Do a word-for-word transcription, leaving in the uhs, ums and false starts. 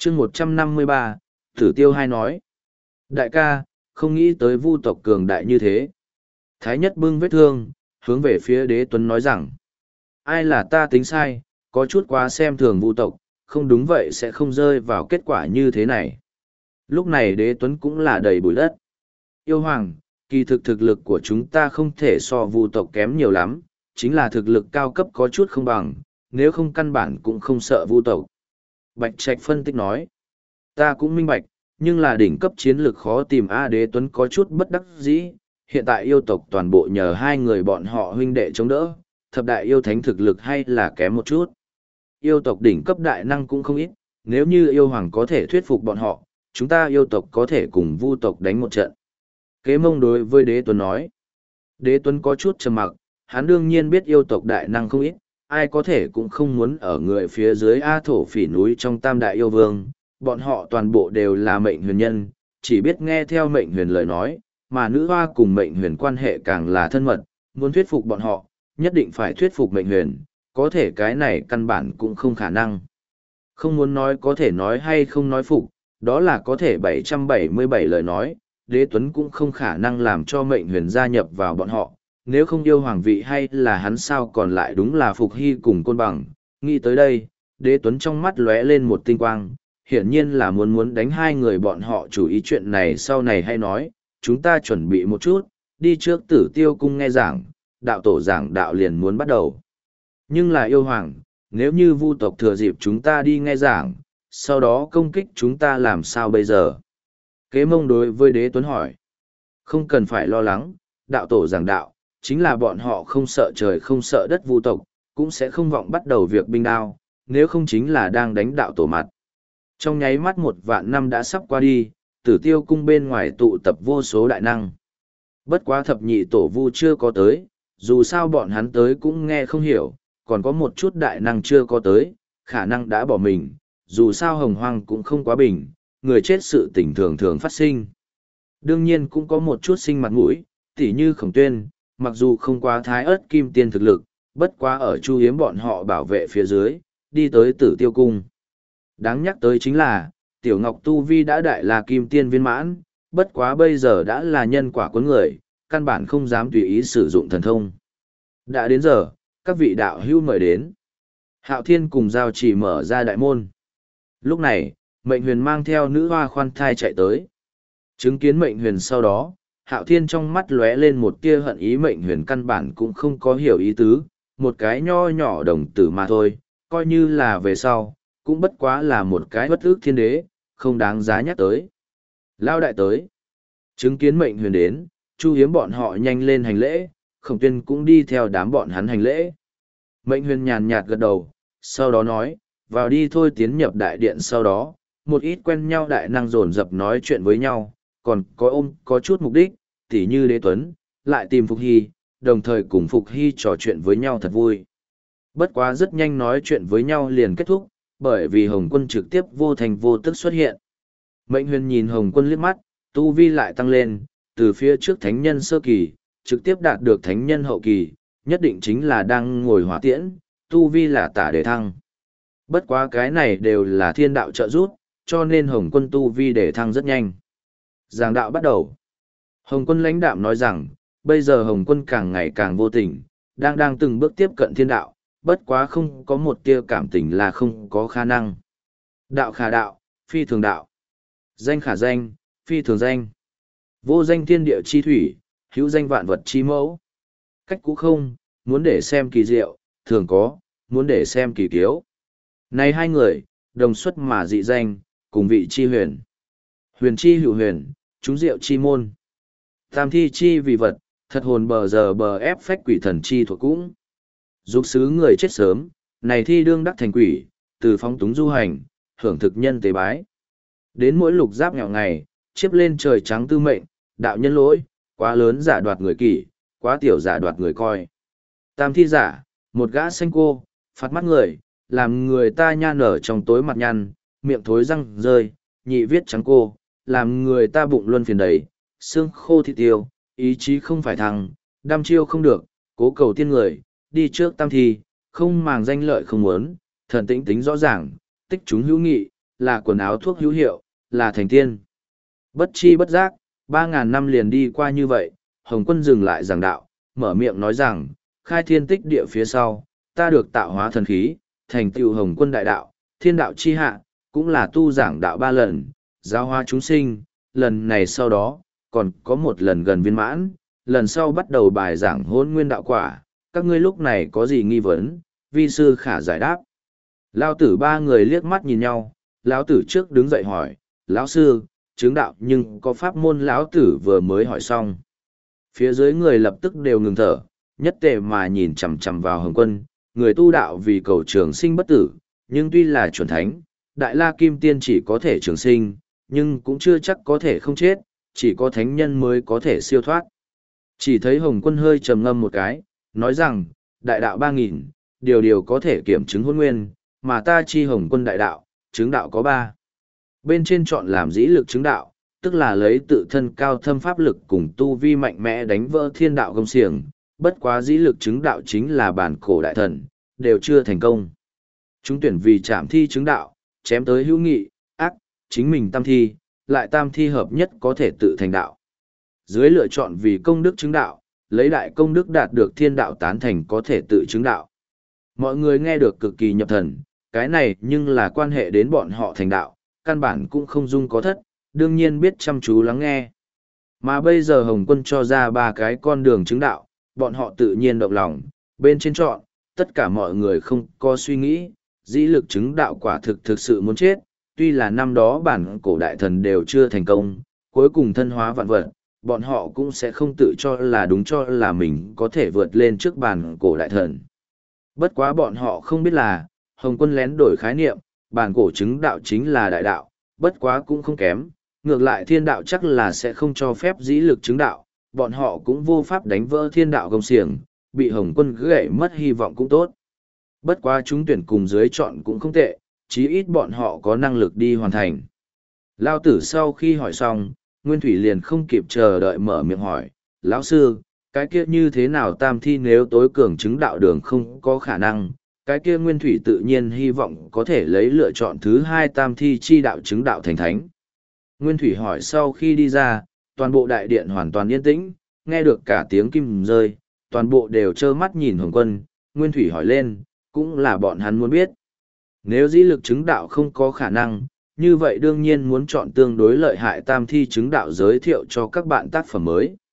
chương một trăm năm mươi ba, Tử Tiêu hai nói. Đại ca, không nghĩ tới vu tộc cường đại như thế. Thái nhất bưng vết thương, hướng về phía đế tuấn nói rằng, ai là ta tính sai, có chút quá xem thường vu tộc, không đúng vậy sẽ không rơi vào kết quả như thế này. Lúc này đế tuấn cũng là đầy bụi đất. Yêu hoàng, kỳ thực thực lực của chúng ta không thể so vu tộc kém nhiều lắm, chính là thực lực cao cấp có chút không bằng, nếu không căn bản cũng không sợ vu tộc. Bạch Trạch phân tích nói, ta cũng minh bạch, nhưng là đỉnh cấp chiến lược khó tìm. A Đế Tuấn có chút bất đắc dĩ, hiện tại yêu tộc toàn bộ nhờ hai người bọn họ huynh đệ chống đỡ, thập đại yêu thánh thực lực hay là kém một chút. Yêu tộc đỉnh cấp đại năng cũng không ít, nếu như yêu hoàng có thể thuyết phục bọn họ, chúng ta yêu tộc có thể cùng vu tộc đánh một trận. Kế Mông đối với Đế Tuấn nói. Đế Tuấn có chút trầm mặc, hắn đương nhiên biết yêu tộc đại năng không ít, ai có thể cũng không muốn ở người phía dưới A Thổ Phỉ núi trong Tam Đại Yêu Vương, bọn họ toàn bộ đều là mệnh huyền nhân, chỉ biết nghe theo mệnh huyền lời nói, mà nữ hoa cùng mệnh huyền quan hệ càng là thân mật, muốn thuyết phục bọn họ, nhất định phải thuyết phục mệnh huyền, có thể cái này căn bản cũng không khả năng. Không muốn nói có thể nói hay không nói phục, đó là có thể bảy trăm bảy mươi bảy lời nói, Đế Tuấn cũng không khả năng làm cho mệnh huyền gia nhập vào bọn họ, nếu không yêu hoàng vị hay là hắn sao còn lại đúng là Phục Hy cùng Côn Bằng. Nghĩ tới đây, Đế Tuấn trong mắt lóe lên một tinh quang, hiển nhiên là muốn muốn đánh hai người bọn họ chủ ý chuyện này sau này hay nói, chúng ta chuẩn bị một chút, đi trước Tử Tiêu cung nghe giảng, đạo tổ giảng đạo liền muốn bắt đầu. Nhưng là yêu hoàng, nếu như vu tộc thừa dịp chúng ta đi nghe giảng, sau đó công kích chúng ta làm sao bây giờ? Kế Mông đối với Đế Tuấn hỏi. Không cần phải lo lắng, đạo tổ giảng đạo, chính là bọn họ không sợ trời không sợ đất vu tộc, cũng sẽ không vọng bắt đầu việc binh đao, nếu không chính là đang đánh đạo tổ mặt. Trong nháy mắt một vạn năm đã sắp qua đi, Tử Tiêu cung bên ngoài tụ tập vô số đại năng. Bất quá thập nhị tổ vu chưa có tới, dù sao bọn hắn tới cũng nghe không hiểu, còn có một chút đại năng chưa có tới, khả năng đã bỏ mình, dù sao hồng hoang cũng không quá bình, người chết sự tình thường thường phát sinh. Đương nhiên cũng có một chút sinh mặt mũi, tỉ như Khổng Tuyên, mặc dù không quá thái ớt kim tiên thực lực, bất quá ở Chu Hiếm bọn họ bảo vệ phía dưới, đi tới Tử Tiêu cung. Đáng nhắc tới chính là, Tiểu Ngọc Tu Vi đã đại là kim tiên viên mãn, bất quá bây giờ đã là nhân quả cuốn người, căn bản không dám tùy ý sử dụng thần thông. Đã đến giờ, các vị đạo hữu mời đến. Hạo Thiên cùng Giao Chỉ mở ra đại môn. Lúc này, Mệnh Huyền mang theo nữ hoa khoan thai chạy tới. Chứng kiến Mệnh Huyền sau đó, Hạo Thiên trong mắt lóe lên một tia hận ý. Mệnh Huyền căn bản cũng không có hiểu ý tứ, một cái nho nhỏ đồng tử mà thôi, coi như là về sau, cũng bất quá là một cái bất ước thiên đế, không đáng giá nhắc tới. Lao đại tới. Chứng kiến Mệnh Huyền đến, Chu Hiếm bọn họ nhanh lên hành lễ, Khổng Tuyên cũng đi theo đám bọn hắn hành lễ. Mệnh Huyền nhàn nhạt gật đầu, sau đó nói, vào đi thôi. Tiến nhập đại điện sau đó, một ít quen nhau đại năng dồn dập nói chuyện với nhau, còn có ôm có chút mục đích, tỉ như Đế Tuấn, lại tìm Phục Hy, đồng thời cùng Phục Hy trò chuyện với nhau thật vui. Bất quá rất nhanh nói chuyện với nhau liền kết thúc, bởi vì Hồng Quân trực tiếp vô thành vô tức xuất hiện. Mệnh Huyền nhìn Hồng Quân liếc mắt, tu vi lại tăng lên, từ phía trước thánh nhân sơ kỳ, trực tiếp đạt được thánh nhân hậu kỳ, nhất định chính là đang ngồi hỏa tiễn, tu vi là tả để thăng. Bất quá cái này đều là thiên đạo trợ giúp, cho nên Hồng Quân tu vi để thăng rất nhanh. Giảng đạo bắt đầu. Hồng Quân lãnh đạm nói rằng, bây giờ Hồng Quân càng ngày càng vô tình, đang đang từng bước tiếp cận thiên đạo, bất quá không có một tia cảm tình là không có khả năng. Đạo khả đạo, phi thường đạo. Danh khả danh, phi thường danh. Vô danh thiên địa chi thủy, hữu danh vạn vật chi mẫu. Cách cũ không, muốn để xem kỳ diệu, thường có, muốn để xem kỳ kiếu. Này hai người, đồng xuất mà dị danh, cùng vị chi huyền. Huyền chi hữu huyền, chúng diệu chi môn. Tam thi chi vì vật, thật hồn bờ giờ bờ ép phách quỷ thần chi thuộc cũng. Dục xứ người chết sớm, này thi đương đắc thành quỷ, từ phóng túng du hành, hưởng thực nhân tế bái. Đến mỗi lục giáp nghèo ngày, chiếp lên trời trắng tư mệnh, đạo nhân lỗi, quá lớn giả đoạt người kỷ, quá tiểu giả đoạt người coi. Tam thi giả, một gã xanh cô, phạt mắt người, làm người ta nha nở trong tối mặt nhăn, miệng thối răng rơi, nhị viết trắng cô, làm người ta bụng luân phiền đầy, xương khô thịt tiêu, ý chí không phải thằng, đam chiêu không được, cố cầu tiên người, đi trước tam thi, không màng danh lợi không muốn, thần tĩnh tính rõ ràng, tích chúng hữu nghị, là quần áo thuốc hữu hiệu, là thành tiên. Bất chi bất giác, ba ngàn năm liền đi qua như vậy, Hồng Quân dừng lại giảng đạo, mở miệng nói rằng, khai thiên tích địa phía sau, ta được tạo hóa thần khí, thành tựu Hồng Quân đại đạo, thiên đạo chi hạ, cũng là tu giảng đạo ba lần, giáo hóa chúng sinh, lần này sau đó, còn có một lần gần viên mãn, lần sau bắt đầu bài giảng hôn nguyên đạo quả, các ngươi lúc này có gì nghi vấn, vi sư khả giải đáp. Lão tử ba người liếc mắt nhìn nhau, lão tử trước đứng dậy hỏi, lão sư, chứng đạo nhưng có pháp môn lão tử vừa mới hỏi xong. Phía dưới người lập tức đều ngừng thở, nhất tề mà nhìn chằm chằm vào Hồng Quân, người tu đạo vì cầu trường sinh bất tử, nhưng tuy là chuẩn thánh, đại la kim tiên chỉ có thể trường sinh, nhưng cũng chưa chắc có thể không chết, chỉ có thánh nhân mới có thể siêu thoát. Chỉ thấy Hồng Quân hơi trầm ngâm một cái, nói rằng, đại đạo ba nghìn, điều điều có thể kiểm chứng hôn nguyên, mà ta chi Hồng Quân đại đạo, chứng đạo có ba. Bên trên chọn làm dĩ lực chứng đạo, tức là lấy tự thân cao thâm pháp lực cùng tu vi mạnh mẽ đánh vỡ thiên đạo công xiềng, bất quá dĩ lực chứng đạo chính là bản cổ đại thần, đều chưa thành công. Chúng tuyển vì chạm thi chứng đạo, chém tới hữu nghị, ác, chính mình tam thi, lại tam thi hợp nhất có thể tự thành đạo. Dưới lựa chọn vì công đức chứng đạo, lấy đại công đức đạt được thiên đạo tán thành có thể tự chứng đạo. Mọi người nghe được cực kỳ nhập thần, cái này nhưng là quan hệ đến bọn họ thành đạo, căn bản cũng không dung có thất, đương nhiên biết chăm chú lắng nghe. Mà bây giờ Hồng Quân cho ra ba cái con đường chứng đạo, bọn họ tự nhiên động lòng, bên trên chọn, tất cả mọi người không có suy nghĩ, dĩ lực chứng đạo quả thực thực sự muốn chết, tuy là năm đó bản cổ đại thần đều chưa thành công, cuối cùng thân hóa vạn vật, bọn họ cũng sẽ không tự cho là đúng cho là mình có thể vượt lên trước bản cổ đại thần. Bất quá bọn họ không biết là, Hồng Quân lén đổi khái niệm, bản cổ chứng đạo chính là đại đạo, bất quá cũng không kém, ngược lại thiên đạo chắc là sẽ không cho phép dĩ lực chứng đạo, bọn họ cũng vô pháp đánh vỡ thiên đạo công xiềng, bị Hồng Quân gãy mất hy vọng cũng tốt. Bất quá chúng tuyển cùng dưới chọn cũng không tệ, chí ít bọn họ có năng lực đi hoàn thành. Lao tử sau khi hỏi xong, Nguyên Thủy liền không kịp chờ đợi mở miệng hỏi, lão sư, cái kia như thế nào tam thi nếu tối cường chứng đạo đường không có khả năng, cái kia Nguyên Thủy tự nhiên hy vọng có thể lấy lựa chọn thứ hai tam thi chi đạo chứng đạo thành thánh. Nguyên Thủy hỏi sau khi đi ra, toàn bộ đại điện hoàn toàn yên tĩnh, nghe được cả tiếng kim rơi, toàn bộ đều trơ mắt nhìn Hồng Quân, Nguyên Thủy hỏi lên, cũng là bọn hắn muốn biết. Nếu dĩ lực chứng đạo không có khả năng, như vậy đương nhiên muốn chọn tương đối lợi hại tam thi chứng đạo giới thiệu cho các bạn tác phẩm mới.